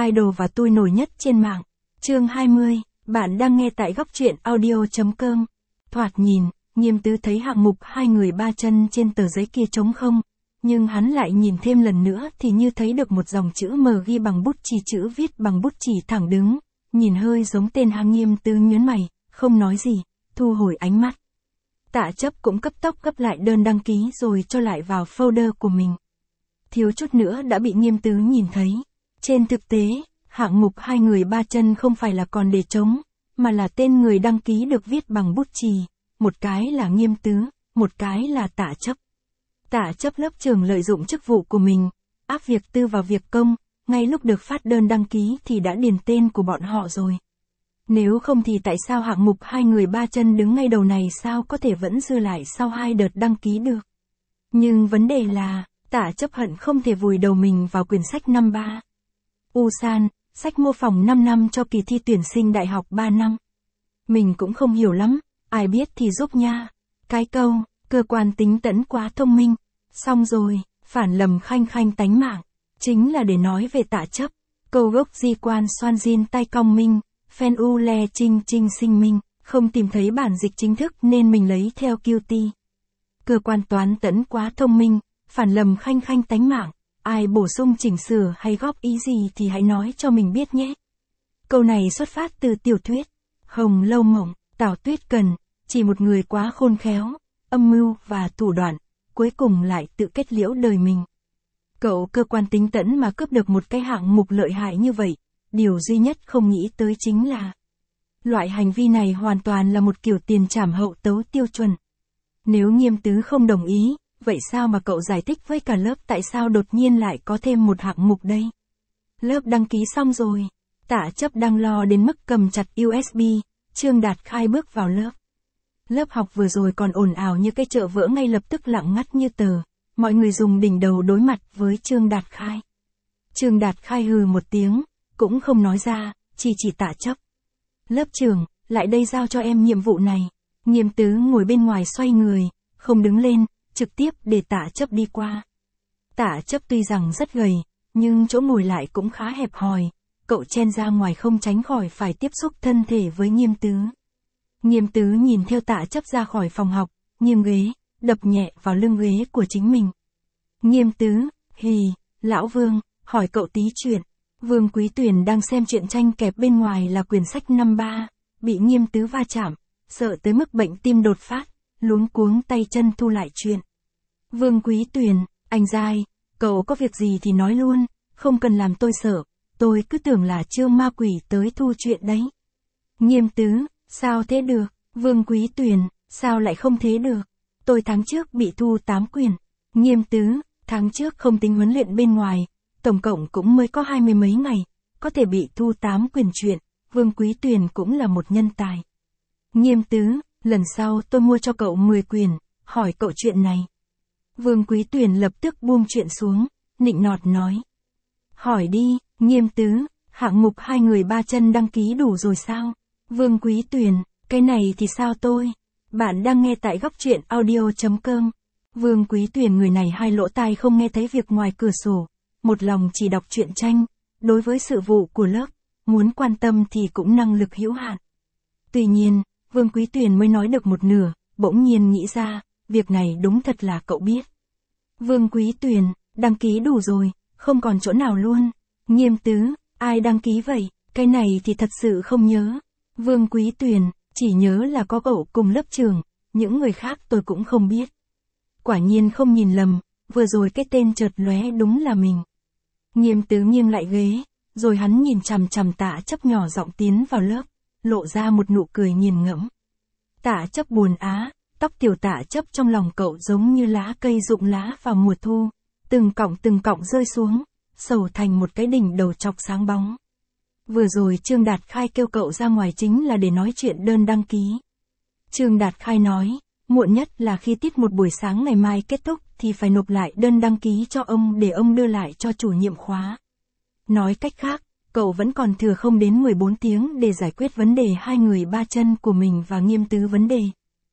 idol và tui nổi nhất trên mạng. Chương 20, bạn đang nghe tại góc truyện audio.com. Thoạt nhìn, Nghiêm Tứ thấy hạng mục hai người ba chân trên tờ giấy kia trống không, nhưng hắn lại nhìn thêm lần nữa thì như thấy được một dòng chữ mờ ghi bằng bút chì, chữ viết bằng bút chì thẳng đứng, nhìn hơi giống tên hạng. Nghiêm Tứ nhớn mày, không nói gì, thu hồi ánh mắt. Tạ Chấp cũng cấp tốc gấp lại đơn đăng ký rồi cho lại vào folder của mình. Thiếu chút nữa đã bị Nghiêm Tứ nhìn thấy. Trên thực tế, hạng mục hai người ba chân không phải là còn để trống, mà là tên người đăng ký được viết bằng bút chì, một cái là Nghiêm Tứ, một cái là Tạ Chấp. Tạ Chấp lớp trưởng lợi dụng chức vụ của mình, áp việc tư vào việc công, ngay lúc được phát đơn đăng ký thì đã điền tên của bọn họ rồi. Nếu không thì tại sao hạng mục hai người ba chân đứng ngay đầu này sao có thể vẫn dư lại sau hai đợt đăng ký được. Nhưng vấn đề là, Tạ Chấp hận không thể vùi đầu mình vào quyển sách năm 3. Usan, sách mô phỏng 5 năm cho kỳ thi tuyển sinh đại học 3 năm. Mình cũng không hiểu lắm, ai biết thì giúp nha. Cái câu, cơ quan tính tẫn quá thông minh. Xong rồi, phản lầm khanh khanh tánh mạng. Chính là để nói về Tạ Chấp. Câu gốc di quan xoan diên tay cong minh, phen u le trinh trinh sinh minh. Không tìm thấy bản dịch chính thức nên mình lấy theo QT. Cơ quan toán tẫn quá thông minh, phản lầm khanh khanh tánh mạng. Ai bổ sung chỉnh sửa hay góp ý gì thì hãy nói cho mình biết nhé. Câu này xuất phát từ tiểu thuyết Hồng Lâu Mộng, Tào Tuyết Cần, chỉ một người quá khôn khéo, âm mưu và thủ đoạn, cuối cùng lại tự kết liễu đời mình. Cậu cơ quan tính tẫn mà cướp được một cái hạng mục lợi hại như vậy, điều duy nhất không nghĩ tới chính là loại hành vi này hoàn toàn là một kiểu tiền trảm hậu tấu tiêu chuẩn. Nếu Nghiêm Tứ không đồng ý, vậy sao mà cậu giải thích với cả lớp tại sao đột nhiên lại có thêm một hạng mục đây? Lớp đăng ký xong rồi. Tạ Chấp đang lo đến mức cầm chặt USB, Trương Đạt Khai bước vào lớp. Lớp học vừa rồi còn ồn ào như cái chợ vỡ ngay lập tức lặng ngắt như tờ, mọi người dùng đỉnh đầu đối mặt với Trương Đạt Khai. Trương Đạt Khai hừ một tiếng, cũng không nói ra, chỉ Tạ Chấp. Lớp trưởng, lại đây giao cho em nhiệm vụ này. Nghiêm Tứ ngồi bên ngoài xoay người, không đứng lên, trực tiếp để Tạ Chấp đi qua. Tạ Chấp tuy rằng rất gầy, nhưng chỗ ngồi lại cũng khá hẹp hòi, cậu chen ra ngoài không tránh khỏi phải tiếp xúc thân thể với Nghiêm Tứ. Nghiêm Tứ nhìn theo Tạ Chấp ra khỏi phòng học, nghiêng ghế, đập nhẹ vào lưng ghế của chính mình. Nghiêm Tứ, hì, lão Vương, hỏi cậu tí chuyện. Vương Quý Tuyền đang xem truyện tranh kẹp bên ngoài là quyển sách năm 3, bị Nghiêm Tứ va chạm, sợ tới mức bệnh tim đột phát, luống cuống tay chân thu lại chuyện. Vương Quý Tuyền, anh dai, cậu có việc gì thì nói luôn, không cần làm tôi sợ, tôi cứ tưởng là Trương ma quỷ tới thu chuyện đấy. Nghiêm Tứ, sao thế được? Vương Quý Tuyền, sao lại không thế được? Tôi tháng trước bị thu 8 quyển. Nghiêm Tứ, tháng trước không tính huấn luyện bên ngoài, tổng cộng cũng mới có 20 mấy ngày, có thể bị thu 8 quyển truyện. Vương Quý Tuyền cũng là một nhân tài. Nghiêm Tứ, lần sau tôi mua cho cậu 10 quyển, hỏi cậu chuyện này. Vương Quý Tuyền lập tức buông chuyện xuống, nịnh nọt nói. Hỏi đi, Nghiêm Tứ, hạng mục hai người ba chân đăng ký đủ rồi sao? Vương Quý Tuyền, cái này thì sao tôi? Bạn đang nghe tại góc truyện audio.com. Vương Quý Tuyền người này hai lỗ tai không nghe thấy việc ngoài cửa sổ, một lòng chỉ đọc truyện tranh, đối với sự vụ của lớp, muốn quan tâm thì cũng năng lực hữu hạn. Tuy nhiên, Vương Quý Tuyền mới nói được một nửa, bỗng nhiên nghĩ ra, việc này đúng thật là cậu biết. Vương Quý Tuyền, đăng ký đủ rồi, không còn chỗ nào luôn. Nghiêm Tứ, ai đăng ký vậy? Cái này thì thật sự không nhớ. Vương Quý Tuyền, chỉ nhớ là có cậu cùng lớp trưởng, những người khác tôi cũng không biết. Quả nhiên không nhìn lầm, vừa rồi cái tên chợt lóe đúng là mình. Nghiêm Tứ nghiêng lại ghế, rồi hắn nhìn chằm chằm Tạ Chấp nhỏ giọng tiến vào lớp, lộ ra một nụ cười nghiền ngẫm. Tạ Chấp buồn á, tóc tiểu Tạ Chấp trong lòng cậu giống như lá cây rụng lá vào mùa thu, từng cọng rơi xuống, sầu thành một cái đỉnh đầu chọc sáng bóng. Vừa rồi Trương Đạt Khai kêu cậu ra ngoài chính là để nói chuyện đơn đăng ký. Trương Đạt Khai nói, muộn nhất là khi tiết một buổi sáng ngày mai kết thúc thì phải nộp lại đơn đăng ký cho ông để ông đưa lại cho chủ nhiệm khóa. Nói cách khác, cậu vẫn còn thừa không đến 14 tiếng để giải quyết vấn đề hai người ba chân của mình và Nghiêm Tứ vấn đề.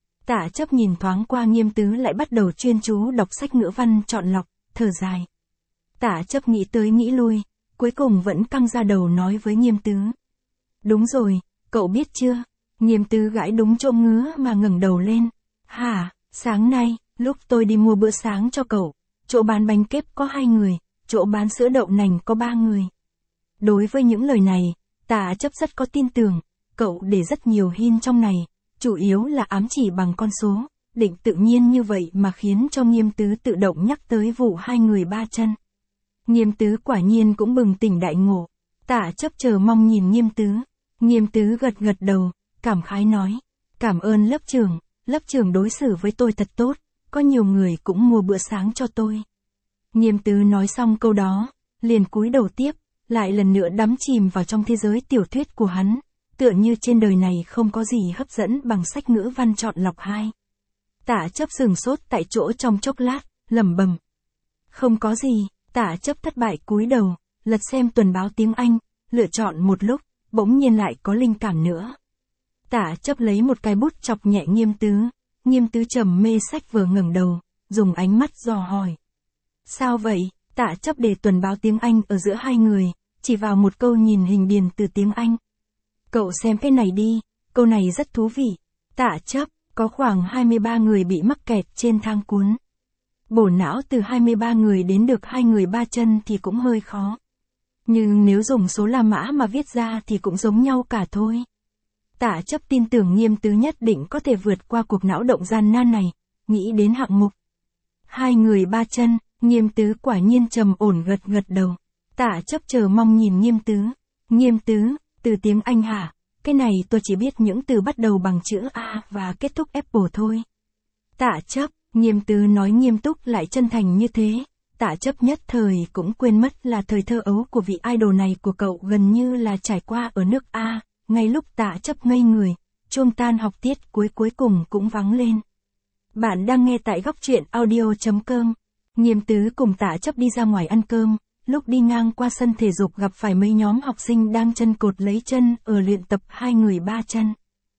Tạ Chấp nhìn thoáng qua Nghiêm Tứ lại bắt đầu chuyên chú đọc sách ngữ văn chọn lọc, thở dài. Tạ Chấp nghĩ tới nghĩ lui, cuối cùng vẫn căng ra đầu nói với Nghiêm Tứ. Đúng rồi, cậu biết chưa? Nghiêm Tứ gãi đúng chỗ ngứa mà ngẩng đầu lên. Hả, sáng nay, lúc tôi đi mua bữa sáng cho cậu, chỗ bán bánh kếp có 2 người, chỗ bán sữa đậu nành có 3 người. Đối với những lời này, Tạ Chấp rất có tin tưởng, cậu để rất nhiều hint trong này, chủ yếu là ám chỉ bằng con số, định tự nhiên như vậy mà khiến cho Nghiêm Tứ tự động nhắc tới vụ 2 người 3 chân. Nghiêm Tứ quả nhiên cũng bừng tỉnh đại ngộ, Tạ Chấp chờ mong nhìn Nghiêm Tứ. Nghiêm Tứ gật gật đầu, cảm khái nói, cảm ơn lớp trưởng đối xử với tôi thật tốt, có nhiều người cũng mua bữa sáng cho tôi. Nghiêm Tứ nói xong câu đó, liền cúi đầu tiếp, lại lần nữa đắm chìm vào trong thế giới tiểu thuyết của hắn, tựa như trên đời này không có gì hấp dẫn bằng sách ngữ văn chọn lọc 2. Tạ Chấp sừng sốt tại chỗ trong chốc lát, lẩm bẩm. Không có gì, Tạ Chấp thất bại cúi đầu, lật xem tuần báo tiếng Anh, lựa chọn một lúc, bỗng nhiên lại có linh cảm nữa. Tạ Chấp lấy một cái bút chọc nhẹ Nghiêm Tứ trầm mê sách vừa ngẩng đầu, dùng ánh mắt dò hỏi. Sao vậy? Tạ Chấp để tuần báo tiếng Anh ở giữa 2 người, chỉ vào một câu nhìn hình điền từ tiếng Anh. Cậu xem cái này đi, câu này rất thú vị. Tạ Chấp, có khoảng 23 người bị mắc kẹt trên thang cuốn. Bổ não từ 23 người đến được 2 người 3 chân thì cũng hơi khó. Nhưng nếu dùng số La Mã mà viết ra thì cũng giống nhau cả thôi. Tạ Chấp tin tưởng Nghiêm Tứ nhất định có thể vượt qua cuộc não động gian nan này, nghĩ đến hạng mục 2 người 3 chân, Nghiêm Tứ quả nhiên trầm ổn gật gật đầu. Tạ Chấp chờ mong nhìn Nghiêm Tứ. Nghiêm Tứ, từ tiếng Anh hả? Cái này tôi chỉ biết những từ bắt đầu bằng chữ A và kết thúc Apple thôi. Tạ Chấp, Nghiêm Tứ nói nghiêm túc lại chân thành như thế. Tạ Chấp nhất thời cũng quên mất là thời thơ ấu của vị idol này của cậu gần như là trải qua ở nước A. Ngay lúc Tạ Chấp ngây người, chuông tan học tiết cuối cùng cũng vắng lên. Bạn đang nghe tại góc truyện audio.com. Nghiêm Tứ cùng Tạ Chấp đi ra ngoài ăn cơm, lúc đi ngang qua sân thể dục gặp phải mấy nhóm học sinh đang chân cột lấy chân ở luyện tập 2 người 3 chân.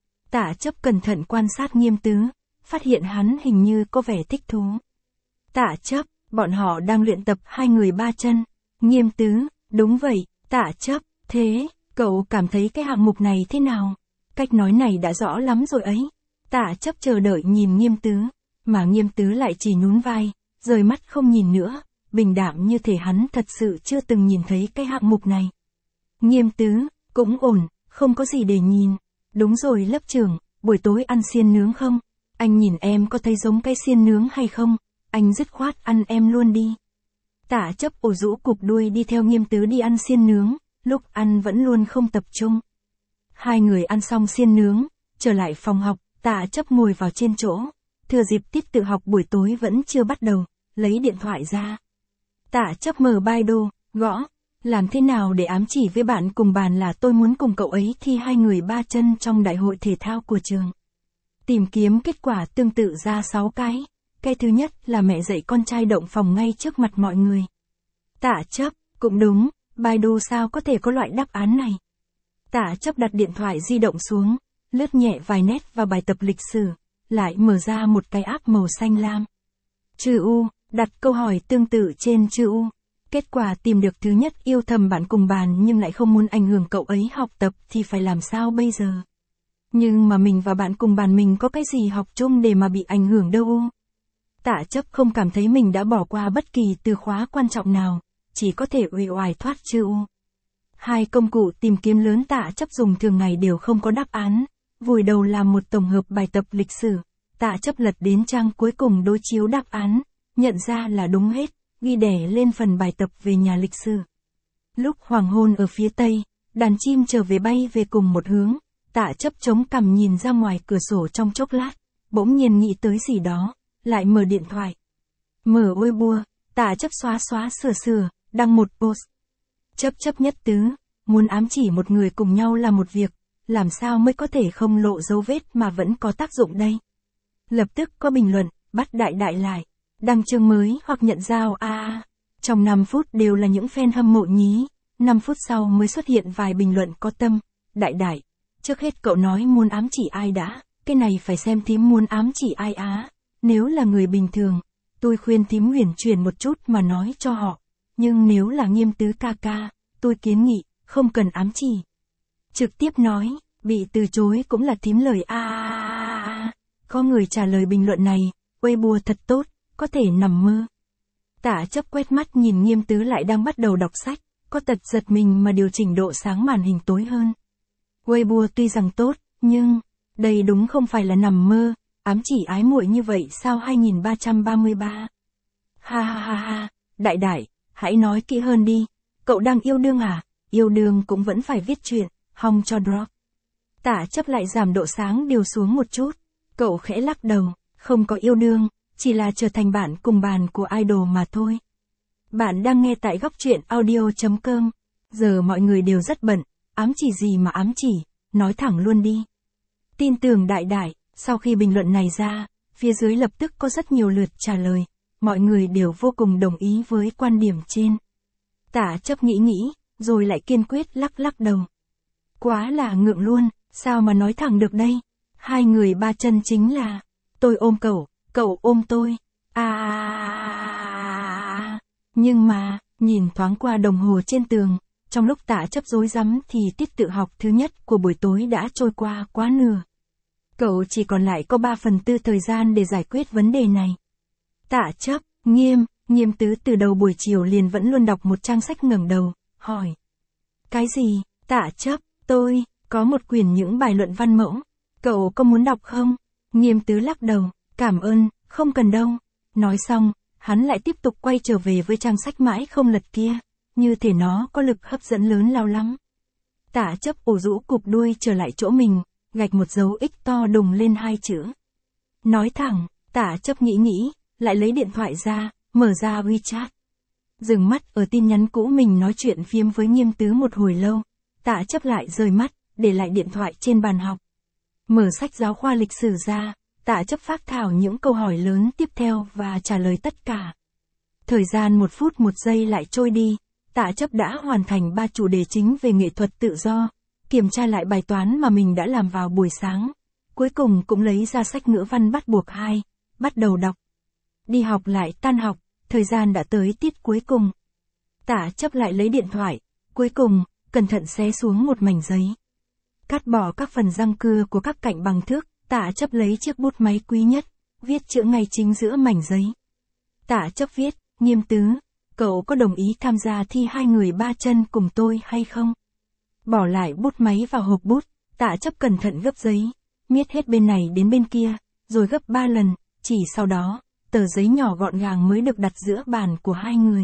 Tạ Chấp cẩn thận quan sát Nghiêm Tứ, phát hiện hắn hình như có vẻ thích thú. Tạ Chấp, bọn họ đang luyện tập 2 người 3 chân. Nghiêm Tứ, đúng vậy. Tạ Chấp, thế, cậu cảm thấy cái hạng mục này thế nào? Cách nói này đã rõ lắm rồi ấy. Tạ Chấp chờ đợi nhìn Nghiêm Tứ, mà Nghiêm Tứ lại chỉ nhún vai, rời mắt không nhìn nữa, bình đạm như thể hắn thật sự chưa từng nhìn thấy cái hạng mục này. Nghiêm Tứ, cũng ổn, không có gì để nhìn. Đúng rồi lớp trưởng, buổi tối ăn xiên nướng không? Anh nhìn em có thấy giống cái xiên nướng hay không? Anh dứt khoát ăn em luôn đi. Tạ Chấp ủ rũ cụp đuôi đi theo Nghiêm Tứ đi ăn xiên nướng, lúc ăn vẫn luôn không tập trung. 2 người ăn xong xiên nướng, trở lại phòng học, Tạ Chấp ngồi vào trên chỗ, thừa dịp tiết tự học buổi tối vẫn chưa bắt đầu, lấy điện thoại ra. Tạ Chấp mở Baidu, gõ, làm thế nào để ám chỉ với bạn cùng bàn là tôi muốn cùng cậu ấy thi 2 người 3 chân trong đại hội thể thao của trường. Tìm kiếm kết quả tương tự ra 6 cái. Cái thứ nhất là mẹ dạy con trai động phòng ngay trước mặt mọi người. Tạ Chấp, cũng đúng, Baidu sao có thể có loại đáp án này. Tạ Chấp đặt điện thoại di động xuống, lướt nhẹ vài nét vào bài tập lịch sử, lại mở ra một cái app màu xanh lam. Chữ U, đặt câu hỏi tương tự trên chữ U. Kết quả tìm được thứ nhất yêu thầm bạn cùng bàn nhưng lại không muốn ảnh hưởng cậu ấy học tập thì phải làm sao bây giờ? Nhưng mà mình và bạn cùng bàn mình có cái gì học chung để mà bị ảnh hưởng đâu. Tạ Chấp không cảm thấy mình đã bỏ qua bất kỳ từ khóa quan trọng nào, chỉ có thể uể oải thoát chữ U. 2 công cụ tìm kiếm lớn Tạ Chấp dùng thường ngày đều không có đáp án, vùi đầu làm một tổng hợp bài tập lịch sử. Tạ Chấp lật đến trang cuối cùng đối chiếu đáp án, nhận ra là đúng hết, ghi đẻ lên phần bài tập về nhà lịch sử. Lúc hoàng hôn ở phía tây, đàn chim trở về bay về cùng một hướng, Tạ Chấp chống cằm nhìn ra ngoài cửa sổ trong chốc lát, bỗng nhiên nghĩ tới gì đó, lại mở điện thoại. Mở Weibo, Tạ Chấp xóa sửa, đăng một post. Chấp nhất tứ, muốn ám chỉ một người cùng nhau là một việc, làm sao mới có thể không lộ dấu vết mà vẫn có tác dụng đây. Lập tức có bình luận, bắt đại lại, đăng chương mới hoặc nhận giao Trong 5 phút đều là những fan hâm mộ nhí, 5 phút sau mới xuất hiện vài bình luận có tâm, đại, trước hết cậu nói muốn ám chỉ ai đã, cái này phải xem thím muốn ám chỉ ai á. Nếu là người bình thường, tôi khuyên thím huyền chuyển một chút mà nói cho họ, nhưng nếu là Nghiêm Tứ ca ca, tôi kiến nghị, không cần ám chỉ. Trực tiếp nói, bị từ chối cũng là thím lời Có người trả lời bình luận này, Weibo thật tốt, có thể nằm mơ. Tả chấp quét mắt nhìn Nghiêm Tứ lại đang bắt đầu đọc sách, có tật giật mình mà điều chỉnh độ sáng màn hình tối hơn. Weibo tuy rằng tốt, nhưng, đây đúng không phải là nằm mơ, ám chỉ ái muội như vậy sao 2333. Ha ha ha ha, đại đại, hãy nói kỹ hơn đi, cậu đang yêu đương à, yêu đương cũng vẫn phải viết chuyện, hòng cho drop. Tả chấp lại giảm độ sáng điều xuống một chút, cậu khẽ lắc đầu, không có yêu đương, chỉ là trở thành bạn cùng bàn của idol mà thôi. Bạn đang nghe tại góc truyện audio.com, giờ mọi người đều rất bận, ám chỉ gì mà ám chỉ, nói thẳng luôn đi. Tin tưởng đại đại, sau khi bình luận này ra, phía dưới lập tức có rất nhiều lượt trả lời, mọi người đều vô cùng đồng ý với quan điểm trên. Tả chấp nghĩ, rồi lại kiên quyết lắc đầu. Quá là ngượng luôn, sao mà nói thẳng được đây? Hai người ba chân chính là, tôi ôm cậu ôm tôi. Nhưng mà, nhìn thoáng qua đồng hồ trên tường, trong lúc Tả chấp rối rắm thì tiết tự học thứ nhất của buổi tối đã trôi qua quá nửa. Cậu chỉ còn lại có 3/4 thời gian để giải quyết vấn đề này. Tả chấp, Nghiêm Tứ từ đầu buổi chiều liền vẫn luôn đọc một trang sách ngẩng đầu, hỏi. Cái gì? Tả chấp, tôi, có một quyển những bài luận văn mẫu, cậu có muốn đọc không? Nghiêm Tứ lắc đầu, cảm ơn, không cần đâu. Nói xong, hắn lại tiếp tục quay trở về với trang sách mãi không lật kia, như thể nó có lực hấp dẫn lớn lao lắm. Tả chấp ủ rũ cụp đuôi trở lại chỗ mình, gạch một dấu X to đùng lên 2 chữ. Nói thẳng, Tả chấp nghĩ, lại lấy điện thoại ra, mở ra WeChat. Dừng mắt ở tin nhắn cũ mình nói chuyện phiếm với Nghiêm Tứ một hồi lâu, Tả chấp lại rời mắt, để lại điện thoại trên bàn học. Mở sách giáo khoa lịch sử ra, Tả chấp phác thảo những câu hỏi lớn tiếp theo và trả lời tất cả. Thời gian 1 phút 1 giây lại trôi đi, Tả chấp đã hoàn thành 3 chủ đề chính về nghệ thuật tự do, kiểm tra lại bài toán mà mình đã làm vào buổi sáng. Cuối cùng cũng lấy ra sách ngữ văn bắt buộc 2, bắt đầu đọc. Đi học lại tan học, thời gian đã tới tiết cuối cùng. Tả chấp lại lấy điện thoại, cuối cùng, cẩn thận xé xuống một mảnh giấy. Cắt bỏ các phần răng cưa của các cạnh bằng thước, Tả chấp lấy chiếc bút máy quý nhất, viết chữ ngay chính giữa mảnh giấy. Tả chấp viết, Nghiêm Tứ, cậu có đồng ý tham gia thi hai người ba chân cùng tôi hay không? Bỏ lại bút máy vào hộp bút, Tả chấp cẩn thận gấp giấy, miết hết bên này đến bên kia, rồi gấp 3 lần, chỉ sau đó, tờ giấy nhỏ gọn gàng mới được đặt giữa bàn của hai người.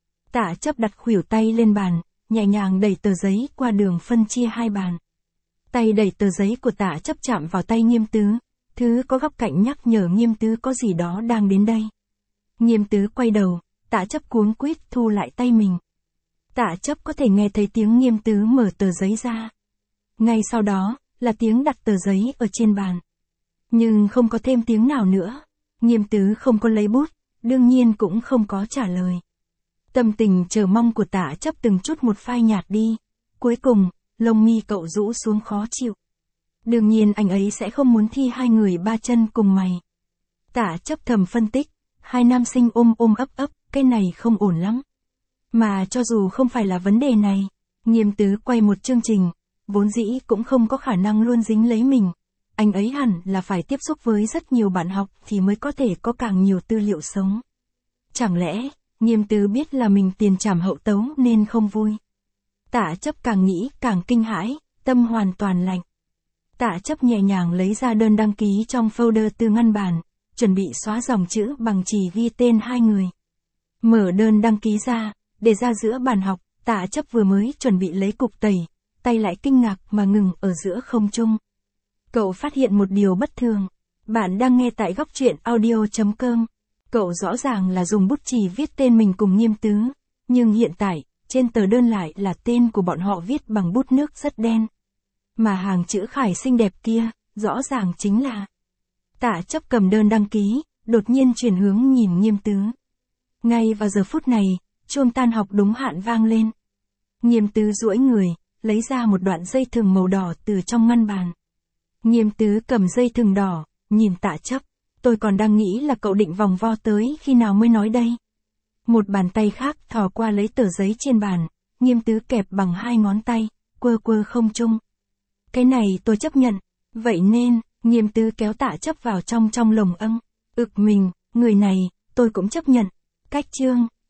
Tả chấp đặt khuỷu tay lên bàn, nhẹ nhàng đẩy tờ giấy qua đường phân chia hai bàn. Tay đẩy tờ giấy của Tả chấp chạm vào tay Nghiêm Tứ, thứ có góc cạnh nhắc nhở Nghiêm Tứ có gì đó đang đến đây. Nghiêm Tứ quay đầu, Tả chấp cuống quýt thu lại tay mình. Tả chấp có thể nghe thấy tiếng Nghiêm Tứ mở tờ giấy ra. Ngay sau đó, là tiếng đặt tờ giấy ở trên bàn. Nhưng không có thêm tiếng nào nữa. Nghiêm Tứ không có lấy bút, đương nhiên cũng không có trả lời. Tâm tình chờ mong của Tả chấp từng chút một phai nhạt đi. Cuối cùng, lông mi cậu rũ xuống khó chịu. Đương nhiên anh ấy sẽ không muốn thi hai người ba chân cùng mày. Tả chấp thầm phân tích, hai nam sinh ôm ấp, cái này không ổn lắm. Mà cho dù không phải là vấn đề này, Nghiêm Tứ quay một chương trình, vốn dĩ cũng không có khả năng luôn dính lấy mình. Anh ấy hẳn là phải tiếp xúc với rất nhiều bạn học thì mới có thể có càng nhiều tư liệu sống. Chẳng lẽ, Nghiêm Tứ biết là mình tiền trảm hậu tấu nên không vui. Tả chấp càng nghĩ càng kinh hãi, tâm hoàn toàn lạnh. Tả chấp nhẹ nhàng lấy ra đơn đăng ký trong folder từ ngăn bàn, chuẩn bị xóa dòng chữ bằng chì ghi tên hai người. Mở đơn đăng ký ra, để ra giữa bàn học, Tả chấp vừa mới chuẩn bị lấy cục tẩy, tay lại kinh ngạc mà ngừng ở giữa không trung. Cậu phát hiện một điều bất thường. Bạn đang nghe tại góc truyện audio.com. Cậu rõ ràng là dùng bút chì viết tên mình cùng Nghiêm Tứ, nhưng hiện tại, trên tờ đơn lại là tên của bọn họ viết bằng bút nước rất đen. Mà hàng chữ khải xinh đẹp kia, rõ ràng chính là. Tả chấp cầm đơn đăng ký, đột nhiên chuyển hướng nhìn Nghiêm Tứ. Ngay vào giờ phút này, chuông tan học đúng hạn vang lên. Nghiêm Tứ duỗi người, lấy ra một đoạn dây thừng màu đỏ từ trong ngăn bàn. Nghiêm Tứ cầm dây thừng đỏ, nhìn Tả chấp. Tôi còn đang nghĩ là cậu định vòng vo tới khi nào mới nói đây. Một bàn tay khác thò qua lấy tờ giấy trên bàn, Nghiêm tứ kẹp bằng 2 ngón tay, quơ quơ không trung. Cái này tôi chấp nhận. Vậy nên, Nghiêm tứ kéo Tạ Chấp vào trong lồng âng. Mình, người này, tôi cũng chấp nhận. Cách chương